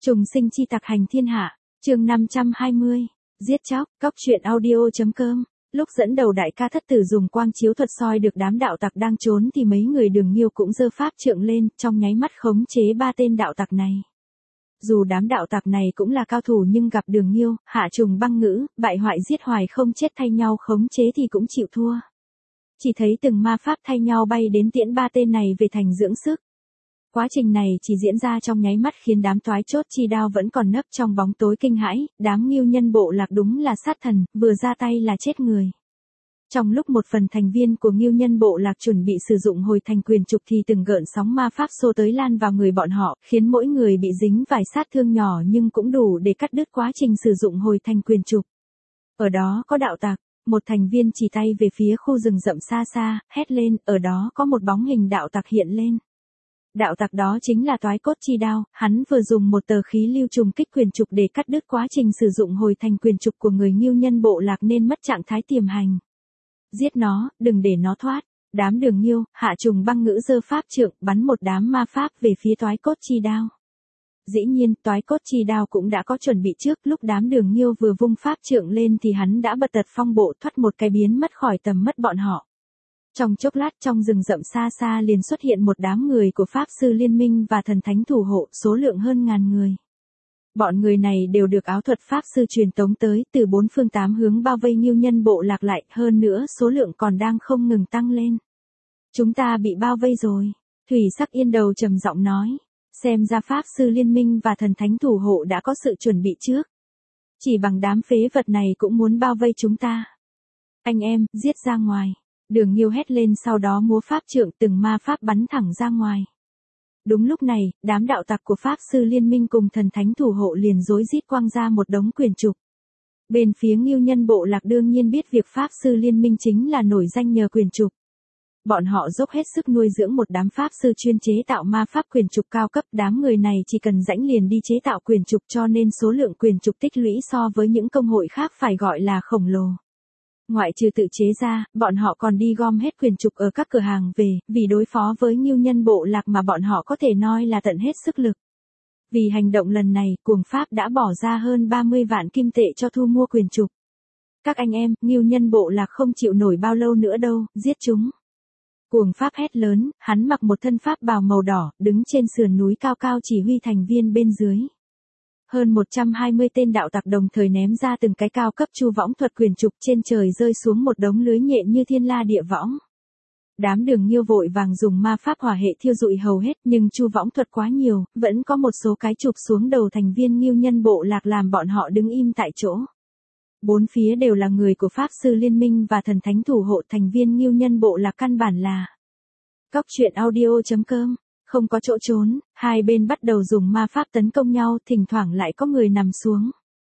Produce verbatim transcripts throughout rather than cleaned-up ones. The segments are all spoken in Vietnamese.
Trùng sinh chi tặc hành thiên hạ, chương năm trăm hai mươi, giết chóc, cóc truyện audio.com. Lúc dẫn đầu đại ca thất tử dùng quang chiếu thuật soi được đám đạo tặc đang trốn thì mấy người Đường Nhiêu cũng giơ pháp trượng lên, trong nháy mắt khống chế ba tên đạo tặc này. Dù đám đạo tặc này cũng là cao thủ nhưng gặp Đường Nhiêu, Hạ Trùng Băng Ngữ, bại hoại giết hoài không chết thay nhau khống chế thì cũng chịu thua. Chỉ thấy từng ma pháp thay nhau bay đến tiễn ba tên này về thành dưỡng sức. Quá trình này chỉ diễn ra trong nháy mắt khiến đám toái chốt chi đao vẫn còn nấp trong bóng tối kinh hãi, đám Ngưu Nhân Bộ Lạc đúng là sát thần, vừa ra tay là chết người. Trong lúc một phần thành viên của Ngưu Nhân Bộ Lạc chuẩn bị sử dụng hồi thành quyền trục thì từng gợn sóng ma pháp xô tới lan vào người bọn họ, khiến mỗi người bị dính vài sát thương nhỏ nhưng cũng đủ để cắt đứt quá trình sử dụng hồi thành quyền trục. Ở đó có đạo tặc, một thành viên chỉ tay về phía khu rừng rậm xa xa, hét lên, ở đó có một bóng hình đạo tặc hiện lên. Đạo tặc đó chính là toái cốt chi đao, hắn vừa dùng một tờ khí lưu trùng kích quyền trục để cắt đứt quá trình sử dụng hồi thành quyền trục của người Ngưu Nhân Bộ Lạc nên mất trạng thái tiềm hành. Giết nó, đừng để nó thoát. Đám Đường Nhiêu, Hạ Trùng Băng Ngữ giơ pháp trượng bắn một đám ma pháp về phía toái cốt chi đao. Dĩ nhiên, toái cốt chi đao cũng đã có chuẩn bị trước, lúc đám Đường Nhiêu vừa vung pháp trượng lên thì hắn đã bật tật phong bộ thoát một cái biến mất khỏi tầm mắt bọn họ. Trong chốc lát trong rừng rậm xa xa liền xuất hiện một đám người của Pháp Sư Liên Minh và Thần Thánh Thủ Hộ, số lượng hơn ngàn người. Bọn người này đều được áo thuật Pháp Sư truyền tống tới, từ bốn phương tám hướng bao vây Ngưu Nhân Bộ Lạc lại, hơn nữa số lượng còn đang không ngừng tăng lên. Chúng ta bị bao vây rồi, Thủy Sắc Yên Đầu trầm giọng nói, xem ra Pháp Sư Liên Minh và Thần Thánh Thủ Hộ đã có sự chuẩn bị trước. Chỉ bằng đám phế vật này cũng muốn bao vây chúng ta. Anh em, giết ra ngoài. Đường Nhiêu hét lên sau đó múa pháp trượng từng ma pháp bắn thẳng ra ngoài. Đúng lúc này, đám đạo tặc của Pháp Sư Liên Minh cùng Thần Thánh Thủ Hộ liền rối rít quăng ra một đống quyền trục. Bên phía Ngưu Nhân Bộ Lạc đương nhiên biết việc Pháp Sư Liên Minh chính là nổi danh nhờ quyền trục. Bọn họ dốc hết sức nuôi dưỡng một đám Pháp Sư chuyên chế tạo ma pháp quyền trục cao cấp, đám người này chỉ cần rãnh liền đi chế tạo quyền trục cho nên số lượng quyền trục tích lũy so với những công hội khác phải gọi là khổng lồ. Ngoại trừ tự chế ra, bọn họ còn đi gom hết quyền trục ở các cửa hàng về, vì đối phó với Ngưu Nhân Bộ Lạc mà bọn họ có thể nói là tận hết sức lực. Vì hành động lần này, Cuồng Pháp đã bỏ ra hơn ba mươi vạn kim tệ cho thu mua quyền trục. Các anh em, Ngưu Nhân Bộ Lạc không chịu nổi bao lâu nữa đâu, giết chúng. Cuồng Pháp hét lớn, hắn mặc một thân pháp bào màu đỏ, đứng trên sườn núi cao cao chỉ huy thành viên bên dưới. Hơn một trăm hai mươi tên đạo tặc đồng thời ném ra từng cái cao cấp chu võng thuật quyền trục trên trời rơi xuống một đống lưới nhện như thiên la địa võng. Đám Đường Nhiêu vội vàng dùng ma pháp hỏa hệ thiêu dụi hầu hết nhưng chu võng thuật quá nhiều, vẫn có một số cái chụp xuống đầu thành viên Ngưu Nhân Bộ Lạc làm bọn họ đứng im tại chỗ. Bốn phía đều là người của Pháp Sư Liên Minh và Thần Thánh Thủ Hộ, thành viên Ngưu Nhân Bộ Lạc căn bản là cóc truyện audio.com. Không có chỗ trốn, hai bên bắt đầu dùng ma pháp tấn công nhau, thỉnh thoảng lại có người nằm xuống.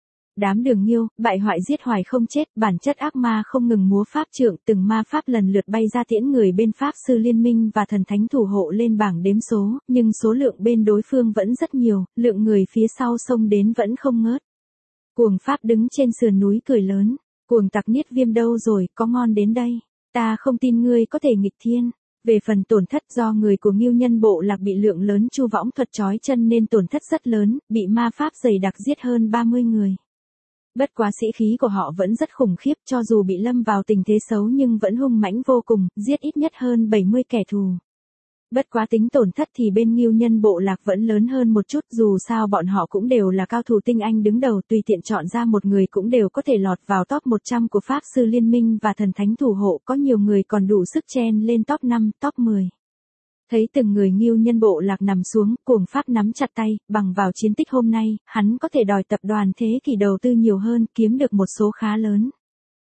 Đám Đường Nhiêu, bại hoại giết hoài không chết, bản chất ác ma không ngừng múa pháp trượng, từng ma pháp lần lượt bay ra tiễn người bên Pháp Sư Liên Minh và Thần Thánh Thủ Hộ lên bảng đếm số, nhưng số lượng bên đối phương vẫn rất nhiều, lượng người phía sau xông đến vẫn không ngớt. Cuồng Pháp đứng trên sườn núi cười lớn, cuồng tặc Niết Viêm đâu rồi, có ngon đến đây, ta không tin ngươi có thể nghịch thiên. Về phần tổn thất, do người của Ngưu Nhân Bộ Lạc bị lượng lớn chu võng thuật trói chân nên tổn thất rất lớn, bị ma pháp dày đặc giết hơn ba mươi người. Bất quá sĩ khí của họ vẫn rất khủng khiếp, cho dù bị lâm vào tình thế xấu nhưng vẫn hung mãnh vô cùng, giết ít nhất hơn bảy mươi kẻ thù. Bất quá tính tổn thất thì bên Ngưu Nhân Bộ Lạc vẫn lớn hơn một chút, dù sao bọn họ cũng đều là cao thủ tinh anh đứng đầu, tùy tiện chọn ra một người cũng đều có thể lọt vào top một trăm của Pháp Sư Liên Minh và Thần Thánh Thủ Hộ, có nhiều người còn đủ sức chen lên top năm, top mười. Thấy từng người Ngưu Nhân Bộ Lạc nằm xuống, Cuồng Pháp nắm chặt tay, bằng vào chiến tích hôm nay, hắn có thể đòi tập đoàn Thế Kỷ đầu tư nhiều hơn, kiếm được một số khá lớn.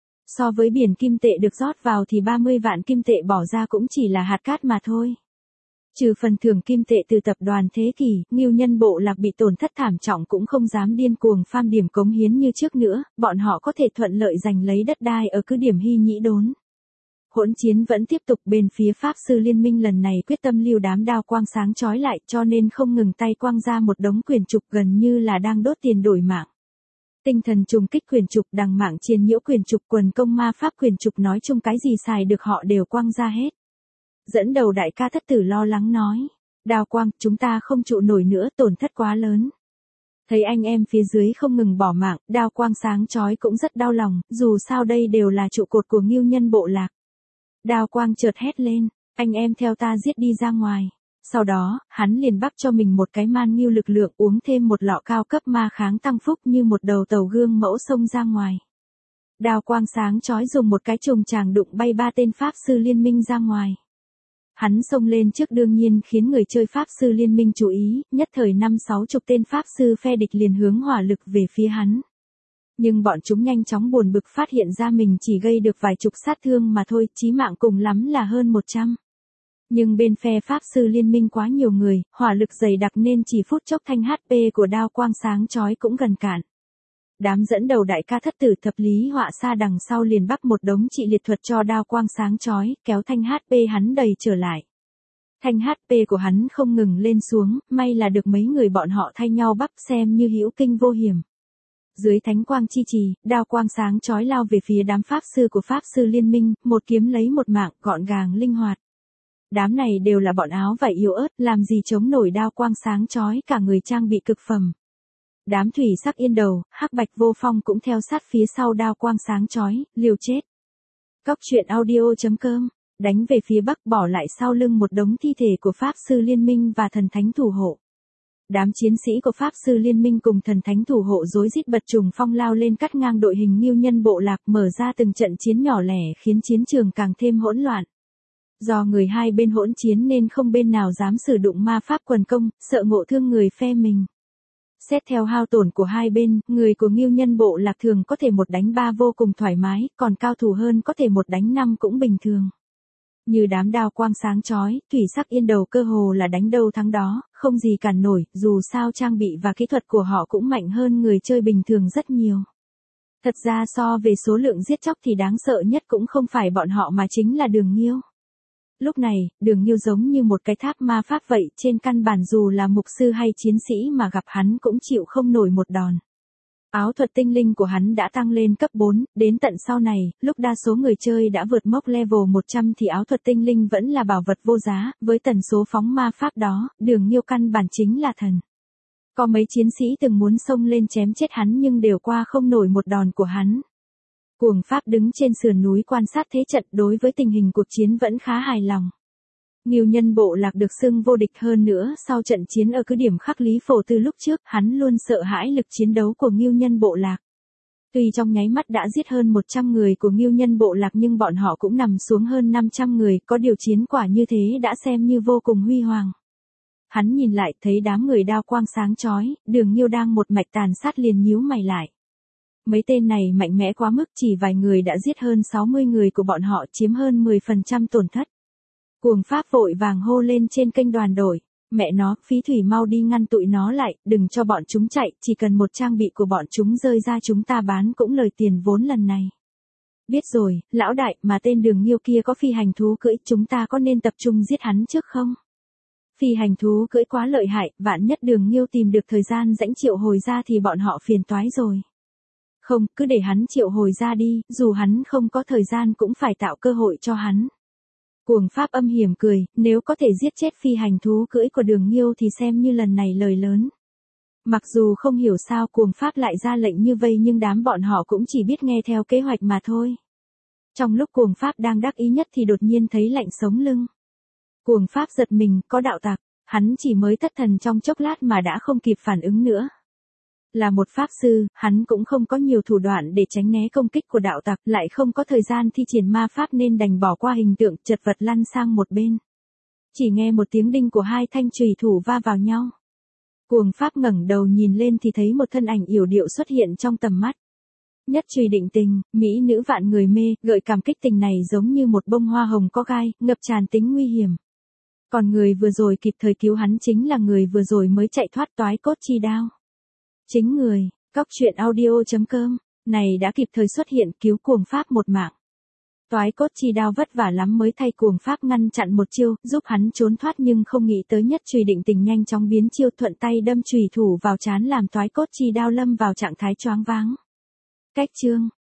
So với biển kim tệ được rót vào thì ba mươi vạn kim tệ bỏ ra cũng chỉ là hạt cát mà thôi. Trừ phần thưởng kim tệ từ tập đoàn Thế Kỷ, Ngưu Nhân Bộ Lạc bị tổn thất thảm trọng cũng không dám điên cuồng farm điểm cống hiến như trước nữa, bọn họ có thể thuận lợi giành lấy đất đai ở cứ điểm Hy Nhĩ Đốn. Hỗn chiến vẫn tiếp tục, bên phía Pháp Sư Liên Minh lần này quyết tâm lưu đám đao quang sáng chói lại cho nên không ngừng tay quang ra một đống quyền trục gần như là đang đốt tiền đổi mạng. Tinh thần trùng kích quyền trục, đằng mạng chiên nhiễu quyền trục, quần công ma pháp quyền trục, nói chung cái gì xài được họ đều quang ra hết. Dẫn đầu đại ca thất tử lo lắng nói, đao quang, chúng ta không trụ nổi nữa, tổn thất quá lớn. Thấy anh em phía dưới không ngừng bỏ mạng, Đao Quang sáng chói cũng rất đau lòng, dù sao đây đều là trụ cột của Ngưu Nhân bộ lạc. Đao Quang chợt hét lên, anh em theo ta giết đi ra ngoài. Sau đó, hắn liền bắt cho mình một cái man ngưu lực lượng, uống thêm một lọ cao cấp ma kháng tăng phúc như một đầu tàu gương mẫu xông ra ngoài. Đao Quang sáng chói dùng một cái trùng tràng đụng bay ba tên pháp sư liên minh ra ngoài. Hắn xông lên trước đương nhiên khiến người chơi pháp sư liên minh chú ý, nhất thời năm sáu chục tên pháp sư phe địch liền hướng hỏa lực về phía hắn. Nhưng bọn chúng nhanh chóng buồn bực phát hiện ra mình chỉ gây được vài chục sát thương mà thôi, chí mạng cùng lắm là hơn một trăm. Nhưng bên phe pháp sư liên minh quá nhiều người, hỏa lực dày đặc nên chỉ phút chốc thanh hát pê của Đao Quang sáng chói cũng gần cạn. Đám dẫn đầu đại ca thất tử thập lý họa xa đằng sau liền bắt một đống trị liệt thuật cho Đao Quang sáng chói, kéo thanh hát pê hắn đầy trở lại. Thanh hát pê của hắn không ngừng lên xuống, may là được mấy người bọn họ thay nhau bắp xem như hữu kinh vô hiểm. Dưới thánh quang chi trì, Đao Quang sáng chói lao về phía đám pháp sư của pháp sư liên minh, một kiếm lấy một mạng, gọn gàng linh hoạt. Đám này đều là bọn áo vải yếu ớt, làm gì chống nổi Đao Quang sáng chói, cả người trang bị cực phẩm. Đám thủy sắc yên đầu, hắc bạch vô phong cũng theo sát phía sau Đao Quang sáng chói, liều chết. Cóc truyện audio chấm com, đánh về phía bắc bỏ lại sau lưng một đống thi thể của pháp sư liên minh và thần thánh thủ hộ. Đám chiến sĩ của pháp sư liên minh cùng thần thánh thủ hộ rối rít bật trùng phong lao lên cắt ngang đội hình Ngưu Nhân bộ lạc, mở ra từng trận chiến nhỏ lẻ khiến chiến trường càng thêm hỗn loạn. Do người hai bên hỗn chiến nên không bên nào dám sử dụng ma pháp quần công, sợ ngộ thương người phe mình. Xét theo hao tổn của hai bên, người của Ngưu Nhân bộ lạc thường có thể một đánh ba vô cùng thoải mái, còn cao thủ hơn có thể một đánh năm cũng bình thường. Như đám Đao Quang sáng chói, thủy sắc yên đầu cơ hồ là đánh đâu thắng đó, không gì cản nổi, dù sao trang bị và kỹ thuật của họ cũng mạnh hơn người chơi bình thường rất nhiều. Thật ra so về số lượng giết chóc thì đáng sợ nhất cũng không phải bọn họ mà chính là Đường Nghiêu. Lúc này, Đường Nghiêu giống như một cái tháp ma pháp vậy, trên căn bản dù là mục sư hay chiến sĩ mà gặp hắn cũng chịu không nổi một đòn. Áo thuật tinh linh của hắn đã tăng lên cấp bốn, đến tận sau này, lúc đa số người chơi đã vượt mốc level một trăm thì áo thuật tinh linh vẫn là bảo vật vô giá, với tần số phóng ma pháp đó, Đường Nghiêu căn bản chính là thần. Có mấy chiến sĩ từng muốn xông lên chém chết hắn nhưng đều qua không nổi một đòn của hắn. Cuồng Pháp đứng trên sườn núi quan sát thế trận, đối với tình hình cuộc chiến vẫn khá hài lòng. Ngưu Nhân bộ lạc được xưng vô địch, hơn nữa sau trận chiến ở cứ điểm khắc Lý Phổ từ lúc trước, hắn luôn sợ hãi lực chiến đấu của Ngưu Nhân bộ lạc. Tuy trong nháy mắt đã giết hơn một trăm người của Ngưu Nhân bộ lạc nhưng bọn họ cũng nằm xuống hơn năm trăm người, có điều chiến quả như thế đã xem như vô cùng huy hoàng. Hắn nhìn lại thấy đám người Đao Quang sáng chói, Đường Nghiêu đang một mạch tàn sát liền nhíu mày lại. Mấy tên này mạnh mẽ quá mức, chỉ vài người đã giết hơn sáu mươi người của bọn họ, chiếm hơn mười phần trăm tổn thất. Cuồng Pháp vội vàng hô lên trên kênh đoàn đội, mẹ nó, phí thủy mau đi ngăn tụi nó lại, đừng cho bọn chúng chạy, chỉ cần một trang bị của bọn chúng rơi ra chúng ta bán cũng lời tiền vốn lần này. Biết rồi, lão đại, mà tên Đường Nghiêu kia có phi hành thú cưỡi, chúng ta có nên tập trung giết hắn trước không? Phi hành thú cưỡi quá lợi hại, vạn nhất Đường Nghiêu tìm được thời gian rãnh triệu hồi ra thì bọn họ phiền toái rồi. Không, cứ để hắn triệu hồi ra đi, dù hắn không có thời gian cũng phải tạo cơ hội cho hắn. Cuồng Pháp âm hiểm cười, nếu có thể giết chết phi hành thú cưỡi của Đường Nghiêu thì xem như lần này lời lớn. Mặc dù không hiểu sao Cuồng Pháp lại ra lệnh như vậy nhưng đám bọn họ cũng chỉ biết nghe theo kế hoạch mà thôi. Trong lúc Cuồng Pháp đang đắc ý nhất thì đột nhiên thấy lạnh sống lưng. Cuồng Pháp giật mình, có đạo tặc, hắn chỉ mới thất thần trong chốc lát mà đã không kịp phản ứng nữa. Là một pháp sư, hắn cũng không có nhiều thủ đoạn để tránh né công kích của đạo tặc, lại không có thời gian thi triển ma pháp nên đành bỏ qua hình tượng, chật vật lăn sang một bên. Chỉ nghe một tiếng đinh của hai thanh chùy thủ va vào nhau. Cuồng Pháp ngẩng đầu nhìn lên thì thấy một thân ảnh yểu điệu xuất hiện trong tầm mắt. Nhất chùy định tình, mỹ nữ vạn người mê, gợi cảm kích tình này giống như một bông hoa hồng có gai, ngập tràn tính nguy hiểm. Còn người vừa rồi kịp thời cứu hắn chính là người vừa rồi mới chạy thoát toái cốt chi đao. Chính người, cóc truyện audio chấm com, này đã kịp thời xuất hiện cứu Cuồng Pháp một mạng. Toái cốt chi đao vất vả lắm mới thay Cuồng Pháp ngăn chặn một chiêu, giúp hắn trốn thoát nhưng không nghĩ tới nhất chùy định tình nhanh chóng biến chiêu, thuận tay đâm chùy thủ vào trán làm toái cốt chi đao lâm vào trạng thái choáng váng. Cách chương